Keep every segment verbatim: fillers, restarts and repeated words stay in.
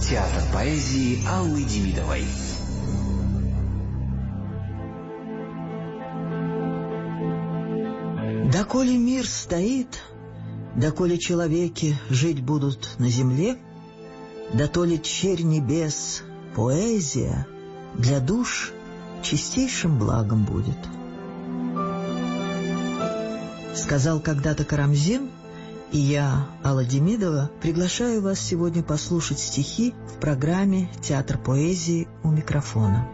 Театр поэзии Аллы Демидовой. Доколе мир стоит, доколе человеки жить будут на земле, дотоле черь небес, поэзия для душ чистейшим благом будет. Сказал когда-то Карамзин, и я, Алла Демидова, приглашаю вас сегодня послушать стихи в программе «Театр поэзии» у микрофона.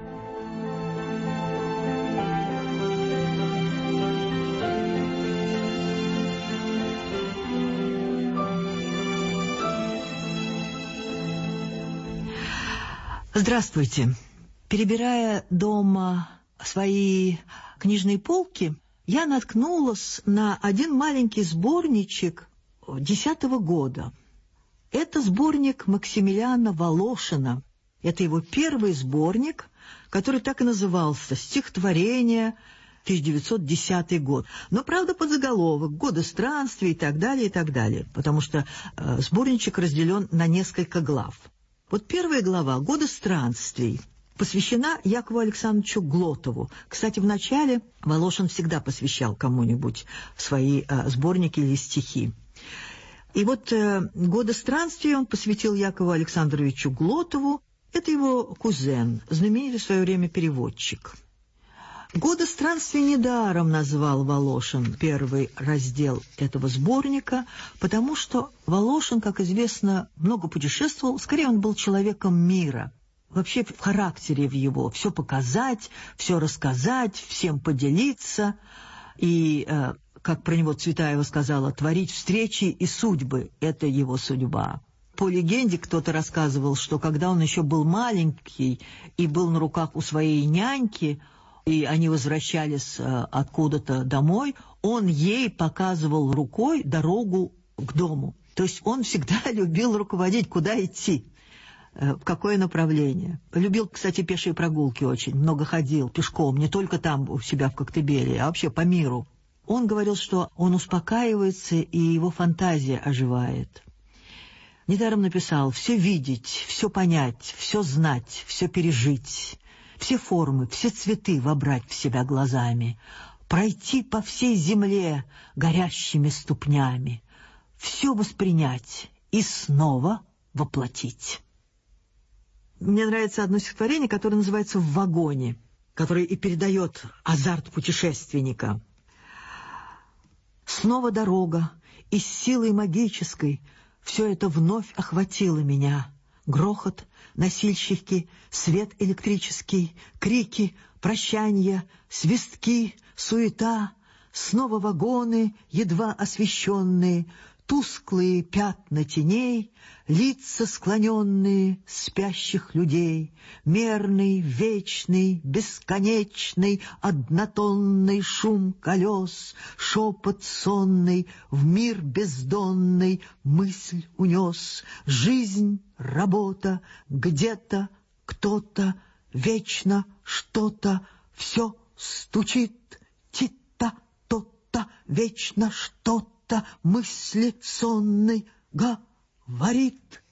Здравствуйте. Перебирая дома свои книжные полки, я наткнулась на один маленький сборничек десятого года. Это сборник Максимилиана Волошина. Это его первый сборник, который так и назывался «Стихотворение, тысяча девятьсот десятый год». Но, правда, под заголовок «Годы странствий» и так далее, и так далее, потому что э, сборничек разделен на несколько глав. Вот первая глава «Годы странствий» посвящена Якову Александровичу Глотову. Кстати, в начале Волошин всегда посвящал кому-нибудь свои э, сборники или стихи. И вот э, «Годы странствий» он посвятил Якову Александровичу Глотову. Это его кузен, знаменитый в свое время переводчик. «Годы странствий» недаром назвал Волошин первый раздел этого сборника, потому что Волошин, как известно, много путешествовал, скорее он был человеком мира. Вообще в характере в его все показать, все рассказать, всем поделиться. И, э, как про него Цветаева сказала, творить встречи и судьбы – это его судьба. По легенде кто-то рассказывал, что когда он еще был маленький и был на руках у своей няньки, и они возвращались э, откуда-то домой, он ей показывал рукой дорогу к дому. То есть он всегда любил руководить, куда идти, э, в какое направление. Любил, кстати, пешие прогулки очень, много ходил пешком, не только там у себя в Коктебеле, а вообще по миру. Он говорил, что он успокаивается, и его фантазия оживает. Недаром написал «все видеть, все понять, все знать, все пережить». Все формы, все цветы вобрать в себя глазами, пройти по всей земле горящими ступнями, все воспринять и снова воплотить. Мне нравится одно стихотворение, которое называется «В вагоне», которое и передает азарт путешественника. Снова дорога, и с силой магической все это вновь охватило меня. Грохот, носильщики, свет электрический, крики, прощанья, свистки, суета, снова вагоны, едва освещенные, тусклые пятна теней, лица склоненные спящих людей, мерный, вечный, бесконечный, однотонный шум колес, шепот сонный, в мир бездонный мысль унес, жизнь, работа, где-то, кто-то, вечно что-то, все стучит, ти-та, то-та, вечно что-то, мысли сонной говорит.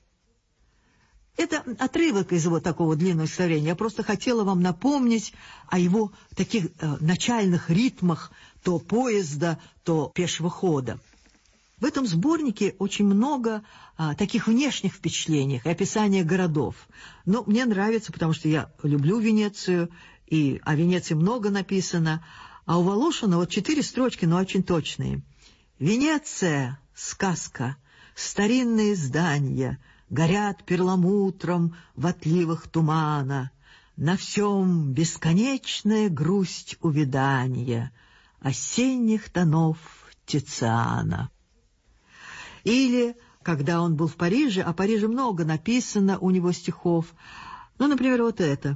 Это отрывок из его такого длинного стихотворения. Я просто хотела вам напомнить о его таких э, начальных ритмах то поезда, то пешего хода. В этом сборнике очень много а, таких внешних впечатлений и описания городов. Но мне нравится, потому что я люблю Венецию, и о Венеции много написано. А у Волошина вот четыре строчки, но очень точные. «Венеция — сказка, старинные здания горят перламутром в отливах тумана, на всем бесконечная грусть увядания осенних тонов Тициана». Или, когда он был в Париже, о Париже много написано у него стихов, ну, например, вот это.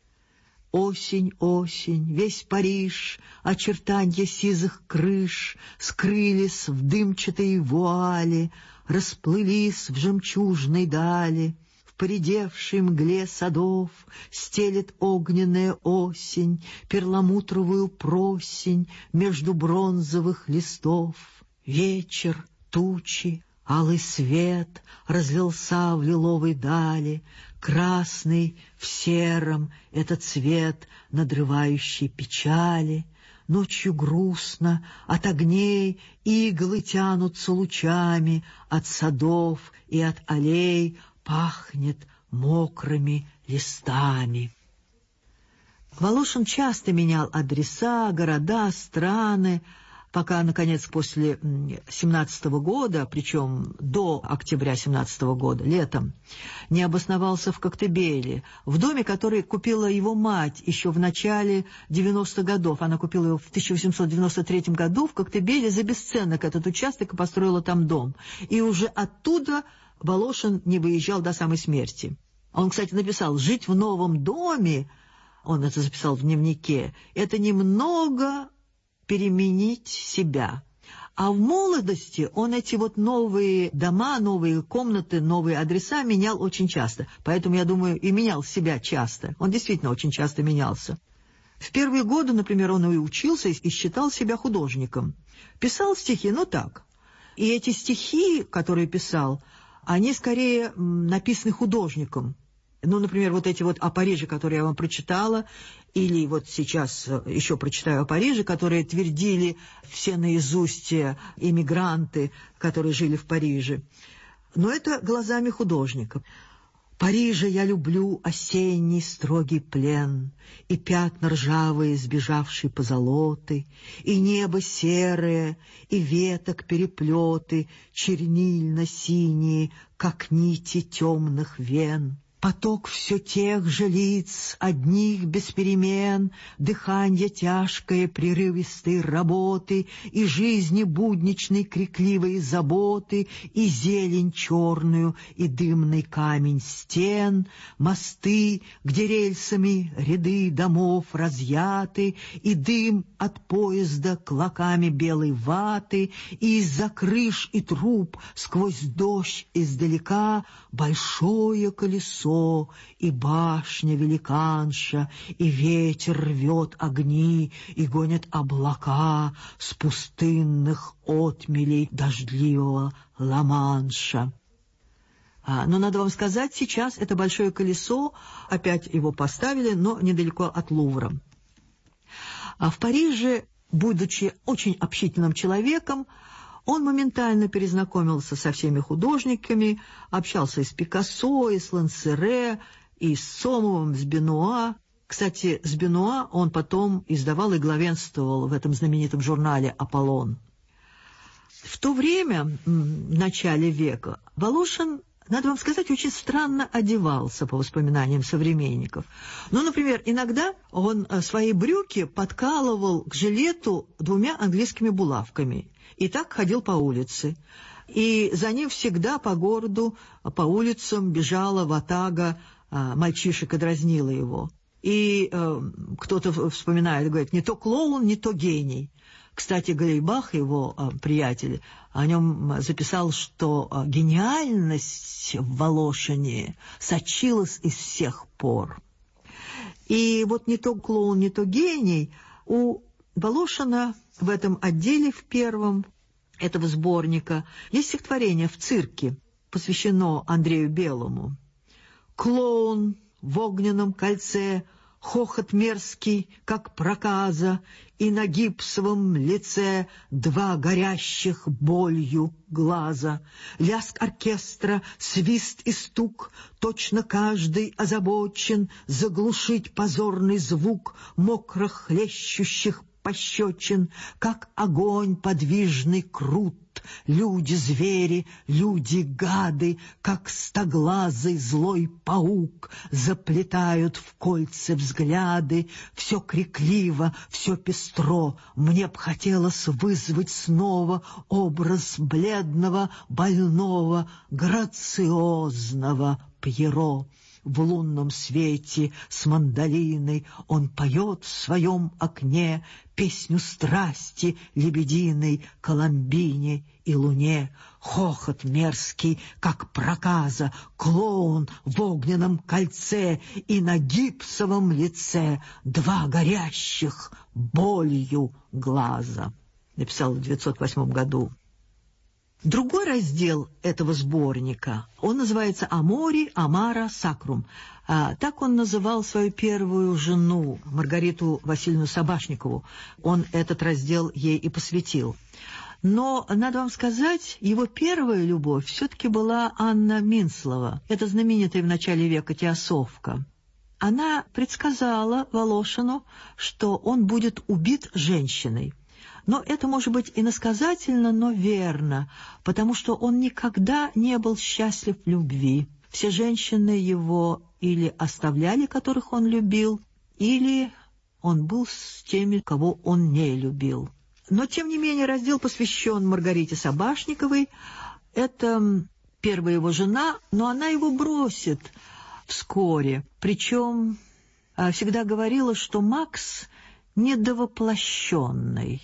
Осень, осень, весь Париж, очертанья сизых крыш скрылись в дымчатой вуале, расплылись в жемчужной дали. В поредевшей мгле садов стелет огненная осень перламутровую просень между бронзовых листов. Вечер, тучи, Алый свет разлился в лиловой дали, красный в сером — это цвет надрывающей печали. Ночью грустно, от огней иглы тянутся лучами, от садов и от аллей пахнет мокрыми листами. Волошин часто менял адреса, города, страны, пока, наконец, после семнадцатого года, причем до октября семнадцатого года, летом, не обосновался в Коктебеле, в доме, который купила его мать еще в начале девяностых годов. Она купила его в тысяча восемьсот девяносто третьем году в Коктебеле за бесценок этот участок и построила там дом. И уже оттуда Волошин не выезжал до самой смерти. Он, кстати, написал: «Жить в новом доме», он это записал в дневнике, «это немного переменить себя». А в молодости он эти вот новые дома, новые комнаты, новые адреса менял очень часто. Поэтому, я думаю, и менял себя часто. Он действительно очень часто менялся. В первые годы, например, он и учился, и считал себя художником. Писал стихи, ну так. И эти стихи, которые писал, они скорее написаны художником. Ну, например, вот эти вот о Париже, которые я вам прочитала, или вот сейчас еще прочитаю о Париже, которые твердили все наизусть эмигранты, которые жили в Париже. Но это глазами художника. «Парижа я люблю осенний строгий плен, и пятна ржавые, сбежавшие позолоты, и небо серое, и веток переплеты, чернильно-синие, как нити темных вен». Поток все тех же лиц, одних без перемен, дыханье тяжкое, прерывистой работы, и жизни будничной крикливой заботы, и зелень черную, и дымный камень стен, мосты, где рельсами ряды домов разъяты, и дым от поезда клоками белой ваты, и из-за крыш и труб сквозь дождь издалека большое колесо, и башня великанша, и ветер рвет огни, и гонит облака с пустынных отмелей дождливого Ла-Манша. А, но надо вам сказать, сейчас это большое колесо, опять его поставили, но недалеко от Лувра. А в Париже, будучи очень общительным человеком, он моментально перезнакомился со всеми художниками, общался и с Пикассо, и с Лансере, и с Сомовым, с Бенуа. Кстати, с Бенуа он потом издавал и главенствовал в этом знаменитом журнале «Аполлон». В то время, в начале века, Волошин, надо вам сказать, очень странно одевался, по воспоминаниям современников. Ну, например, иногда он свои брюки подкалывал к жилету двумя английскими булавками. И так ходил по улице. И за ним всегда по городу, по улицам бежала ватага а, мальчишек и дразнила его. И э, кто-то вспоминает, говорит, не то клоун, не то гений. Кстати, Галейбах, его э, приятель, о нем записал, что э, гениальность в Волошине сочилась из всех пор. И вот не то клоун, не то гений у Волошина в этом отделе, в первом этого сборника, есть стихотворение «В цирке», посвящено Андрею Белому. «Клоун в огненном кольце, хохот мерзкий, как проказа, и на гипсовом лице два горящих болью глаза. Лязг оркестра, свист и стук, точно каждый озабочен заглушить позорный звук мокрых хлещущих пощечин, как огонь подвижный крут. Люди-звери, люди-гады, как стоглазый злой паук, заплетают в кольца взгляды. Все крикливо, все пестро, мне б хотелось вызвать снова образ бледного, больного, грациозного Пьеро. В лунном свете с мандолиной он поет в своем окне песню страсти лебединой Коломбине и луне. Хохот мерзкий, как проказа, клоун в огненном кольце, и на гипсовом лице два горящих болью глаза. Написал в девятьсот восьмом году. Другой раздел этого сборника, он называется «Амори Амара Сакрум». А, так он называл свою первую жену, Маргариту Васильевну Собашникову. Он этот раздел ей и посвятил. Но, надо вам сказать, его первая любовь все-таки была Анна Минцлова. Это знаменитая в начале века теософка. Она предсказала Волошину, что он будет убит женщиной. Но это может быть иносказательно, но верно, потому что он никогда не был счастлив в любви. Все женщины его или оставляли, которых он любил, или он был с теми, кого он не любил. Но, тем не менее, раздел посвящен Маргарите Собашниковой. Это первая его жена, но она его бросит вскоре. Причем всегда говорила, что Макс недовоплощенный.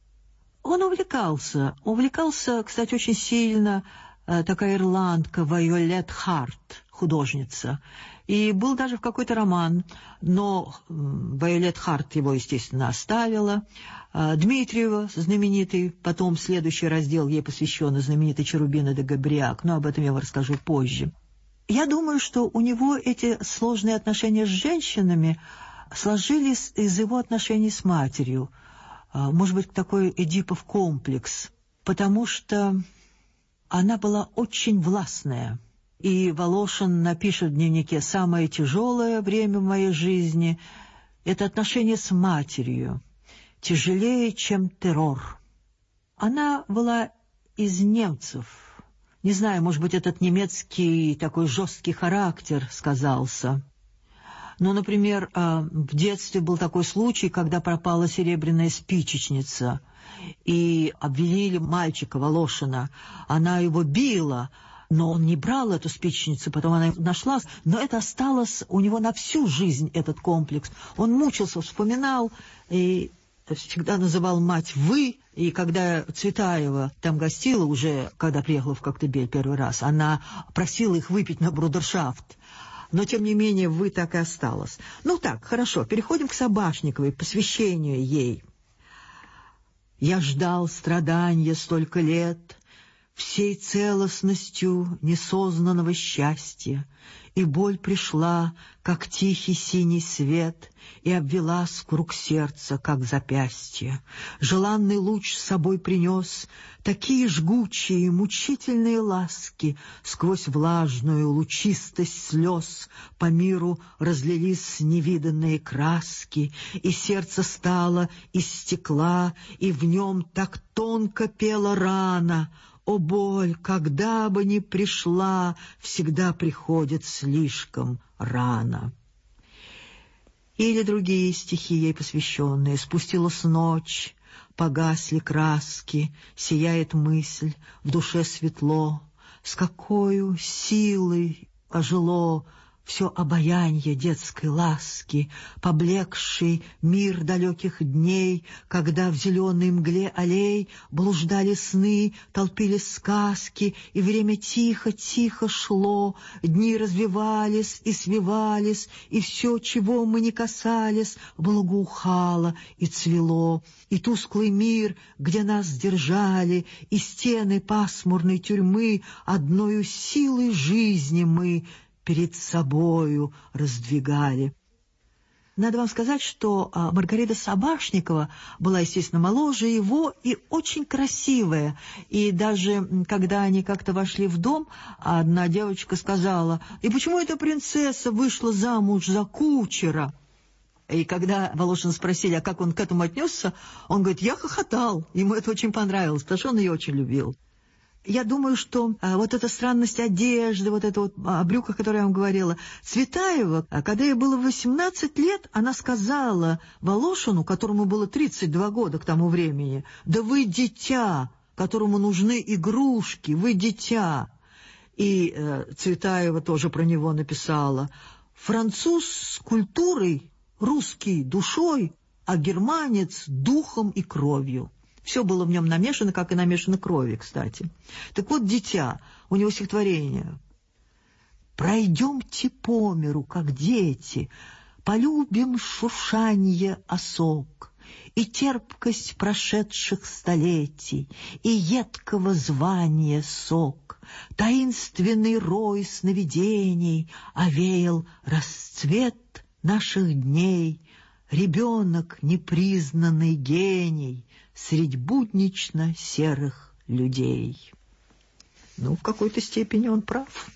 Он увлекался, увлекался, кстати, очень сильно такая ирландка Вайолет Харт, художница. И был даже в какой-то роман, но Вайолет Харт его, естественно, оставила. Дмитриева, знаменитый, потом следующий раздел ей посвящен, знаменитый Черубина де Габриак, но об этом я вам расскажу позже. Я думаю, что у него эти сложные отношения с женщинами сложились из его отношений с матерью. Может быть, такой Эдипов комплекс, потому что она была очень властная. И Волошин напишет в дневнике: «Самое тяжелое время в моей жизни — это отношения с матерью, тяжелее, чем террор». Она была из немцев. Не знаю, может быть, этот немецкий такой жесткий характер сказался. Ну, например, в детстве был такой случай, когда пропала серебряная спичечница, и обвинили мальчика Волошина. Она его била, но он не брал эту спичечницу, потом она нашла, но это осталось у него на всю жизнь, этот комплекс. Он мучился, вспоминал, и всегда называл мать «вы». И когда Цветаева там гостила уже, когда приехала в Коктебель первый раз, она просила их выпить на брудершафт. Но, тем не менее, «вы» так и осталось. Ну так, хорошо, переходим к Собашниковой, посвящению ей. «Я ждал страдания столько лет, всей целостностью несознанного счастья, и боль пришла, как тихий синий свет, и обвелась круг сердца, как запястье. Желанный луч с собой принес такие жгучие, мучительные ласки, сквозь влажную лучистость слез по миру разлились невиданные краски, и сердце стало из стекла, и в нем так тонко пела рана. О, боль, когда бы ни пришла, всегда приходит слишком рано». Или другие стихи ей посвященные. «Спустилась ночь, погасли краски, сияет мысль, в душе светло, с какою силой ожило все обаянье детской ласки, поблекший мир далеких дней, когда в зеленой мгле аллей блуждали сны, толпились сказки, и время тихо-тихо шло, дни развивались и свивались, и все, чего мы не касались, благоухало и цвело, и тусклый мир, где нас держали, и стены пасмурной тюрьмы, одною силой жизни мы перед собою раздвигали». Надо вам сказать, что а, Маргарита Собашникова была, естественно, моложе его и очень красивая. И даже когда они как-то вошли в дом, одна девочка сказала: «И почему эта принцесса вышла замуж за кучера?» И когда Волошина спросили, а как он к этому отнесся, он говорит: «Я хохотал, ему это очень понравилось, потому что он ее очень любил». Я думаю, что а, вот эта странность одежды, вот это вот о брюках, о которой я вам говорила, Цветаева, а, когда ей было восемнадцать лет, она сказала Волошину, которому было тридцать два года к тому времени: «Да вы дитя, которому нужны игрушки, вы дитя». И э, Цветаева тоже про него написала: «Француз с культурой, русский душой, а германец духом и кровью». Все было в нем намешано, как и намешано крови, кстати. Так вот, дитя, у него стихотворение: «Пройдемте по миру, как дети, полюбим шуршанье осок и терпкость прошедших столетий, и едкого звания сок, таинственный рой сновидений овеял расцвет наших дней, ребенок непризнанный гений средь буднично серых людей. Ну, в какой-то степени он прав.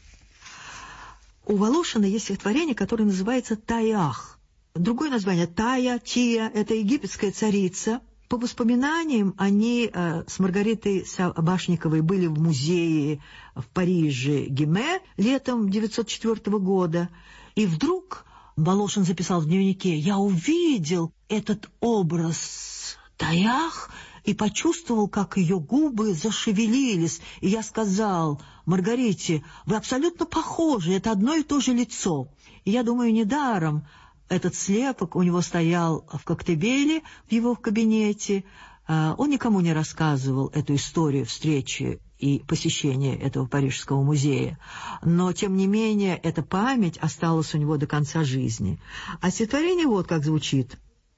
У Волошина есть стихотворение, которое называется «Таях». Другое название «Тая», «Тия» — это египетская царица. По воспоминаниям, они э, с Маргаритой Сабашниковой были в музее в Париже Гиме летом девятьсот четвёртого года. И вдруг Волошин записал в дневнике: «Я увидел этот образ Таях и почувствовал, как ее губы зашевелились. И я сказал: Маргарите, вы абсолютно похожи, это одно и то же лицо». И я думаю, недаром этот слепок у него стоял в Коктебеле, в его кабинете. Он никому не рассказывал эту историю встречи и посещения этого Парижского музея. Но, тем не менее, эта память осталась у него до конца жизни. А стихотворение вот как звучит.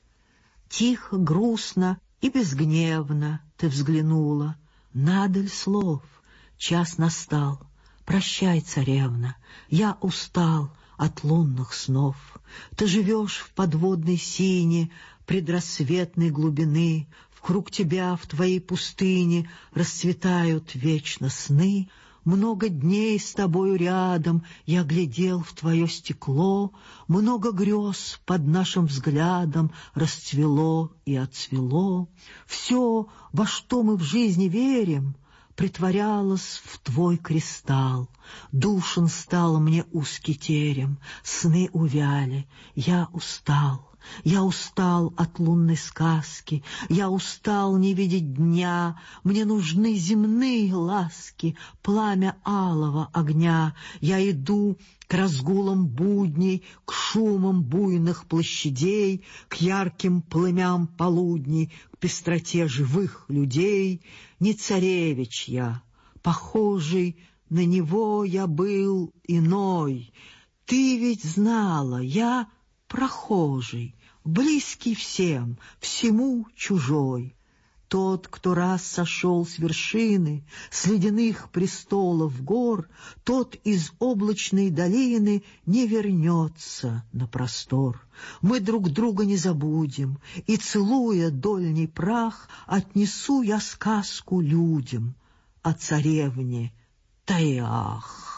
«Тихо, грустно и безгневно ты взглянула, надаль слов, час настал, прощай, царевна, я устал от лунных снов. Ты живешь в подводной сине предрассветной глубины, вкруг тебя в твоей пустыне расцветают вечно сны. Много дней с тобою рядом я глядел в твое стекло, много грез под нашим взглядом расцвело и отцвело. Все, во что мы в жизни верим, притворялось в твой кристалл. Душен стал мне узкий терем, сны увяли, я устал. Я устал от лунной сказки, я устал не видеть дня, мне нужны земные ласки, пламя алого огня. Я иду к разгулам будней, к шумам буйных площадей, к ярким пламям полудней, к пестроте живых людей. Не царевич я, похожий на него я был иной. Ты ведь знала, я прохожий, близкий всем, всему чужой. Тот, кто раз сошел с вершины, с ледяных престолов гор, тот из облачной долины не вернется на простор. Мы друг друга не забудем, и, целуя дольний прах, отнесу я сказку людям о царевне Таях.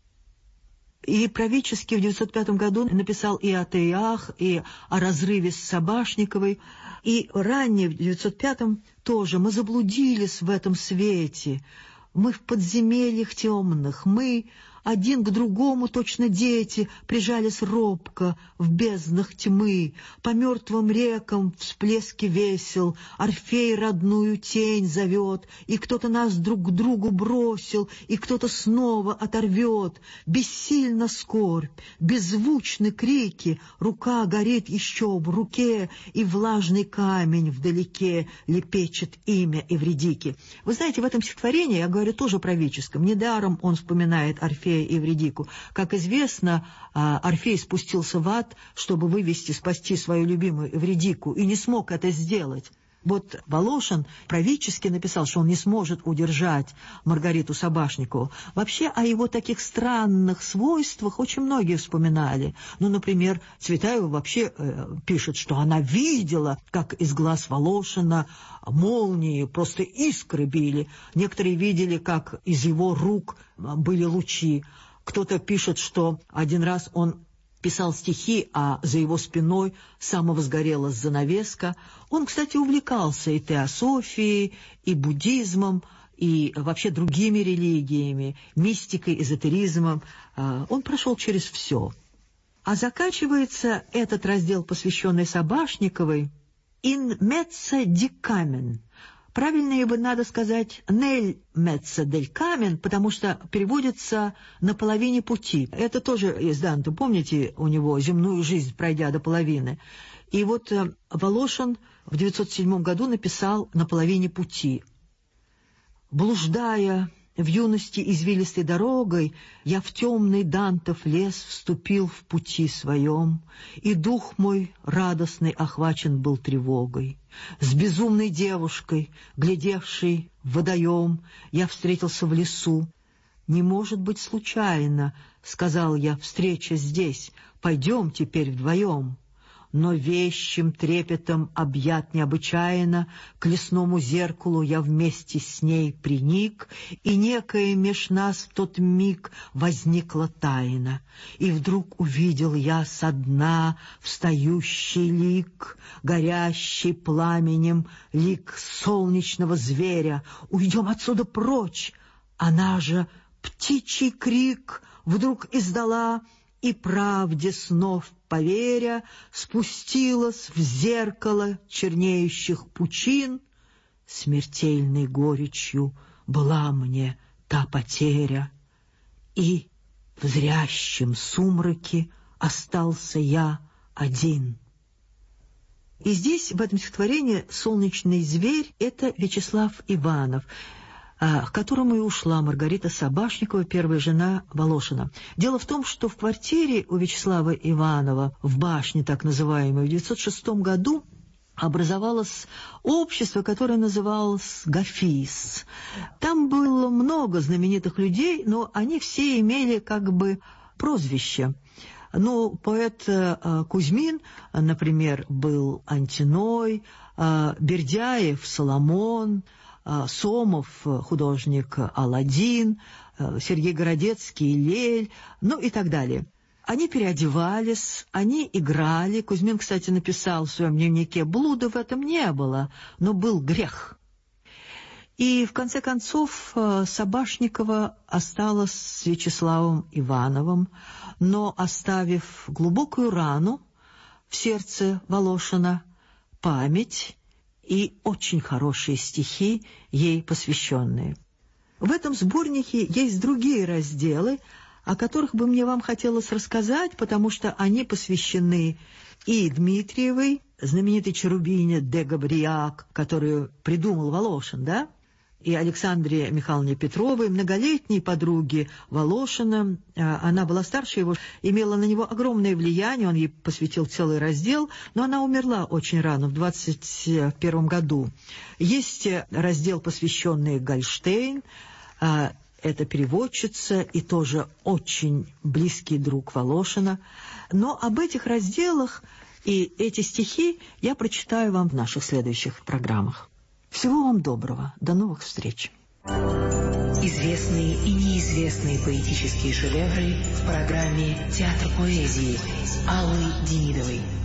И Правительский в девятьсот пятом году написал и о Таях, и о разрыве с Сабашниковой. И ранее, в девятьсот пятом, тоже мы заблудились в этом свете. Мы в подземельях темных, мы один к другому, точно дети, прижались робко в безднах тьмы. По мертвым рекам всплески весел, Орфей родную тень зовет, и кто-то нас друг к другу бросил, и кто-то снова оторвет. Бессильна скорбь, беззвучны крики, рука горит еще в руке, и влажный камень вдалеке лепечет имя Эвридики. Вы знаете, в этом стихотворении, я говорю тоже про Правительском, недаром он вспоминает Орфея и Эвридику. Как известно, Орфей спустился в ад, чтобы вывести, спасти свою любимую Эвридику, и не смог это сделать. Вот Волошин Правительский написал, что он не сможет удержать Маргариту Сабашникову. Вообще о его таких странных свойствах очень многие вспоминали. Ну, например, Цветаева вообще э, пишет, что она видела, как из глаз Волошина молнии, просто искры били. Некоторые видели, как из его рук были лучи. Кто-то пишет, что один раз он писал стихи, а за его спиной самовозгорелась занавеска. Он, кстати, увлекался и теософией, и буддизмом, и вообще другими религиями, мистикой, эзотеризмом. Он прошел через все. А заканчивается этот раздел, посвященный Сабашниковой, «In mezzo di camen». Правильнее бы надо сказать «nel mezzo del camen», потому что переводится «на половине пути». Это тоже из Данте, помните, у него «земную жизнь, пройдя до половины». И вот э, Волошин в девятьсот седьмом году написал «на половине пути». «Блуждая в юности извилистой дорогой я в темный Дантов лес вступил в пути своем, и дух мой радостный охвачен был тревогой. С безумной девушкой, глядевшей в водоем, я встретился в лесу. «Не может быть случайно, — сказал я, — встреча здесь, пойдем теперь вдвоем». Но вещим трепетом объят необычайно, к лесному зеркалу я вместе с ней приник, и некое меж нас в тот миг возникла тайна. И вдруг увидел я со дна встающий лик, горящий пламенем лик солнечного зверя. «Уйдем отсюда прочь!» Она же птичий крик вдруг издала, и правде снов поверя, спустилась в зеркало чернеющих пучин. Смертельной горечью была мне та потеря, и в зрящем сумраке остался я один. И здесь, в этом стихотворении, солнечный зверь — это Вячеслав Иванов, к которому и ушла Маргарита Собашникова, первая жена Волошина. Дело в том, что в квартире у Вячеслава Иванова, в башне так называемой, в девятьсот шестом году образовалось общество, которое называлось «Гафис». Там было много знаменитых людей, но они все имели как бы прозвище. Ну, поэт Кузьмин, например, был Антиной, Бердяев — Соломон, Сомов, художник Аладдин, Сергей Городецкий — Лель, ну и так далее. Они переодевались, они играли. Кузьмин, кстати, написал в своем дневнике: блуда в этом не было, но был грех. И в конце концов Собашникова осталась с Вячеславом Ивановым, но оставив глубокую рану в сердце Волошина, память и очень хорошие стихи, ей посвященные. В этом сборнике есть другие разделы, о которых бы мне вам хотелось рассказать, потому что они посвящены и Дмитриевой, знаменитой Черубине де Габриак, которую придумал Волошин, да, и Александре Михайловне Петровой, многолетней подруге Волошина. Она была старше его, имела на него огромное влияние, он ей посвятил целый раздел, но она умерла очень рано, в двадцать первом году. Есть раздел, посвященный Гольштейн, это переводчица и тоже очень близкий друг Волошина. Но об этих разделах и эти стихи я прочитаю вам в наших следующих программах. Всего вам доброго. До новых встреч. Известные и неизвестные поэтические шедевры в программе «Театр поэзии» с Аллой Демидовой.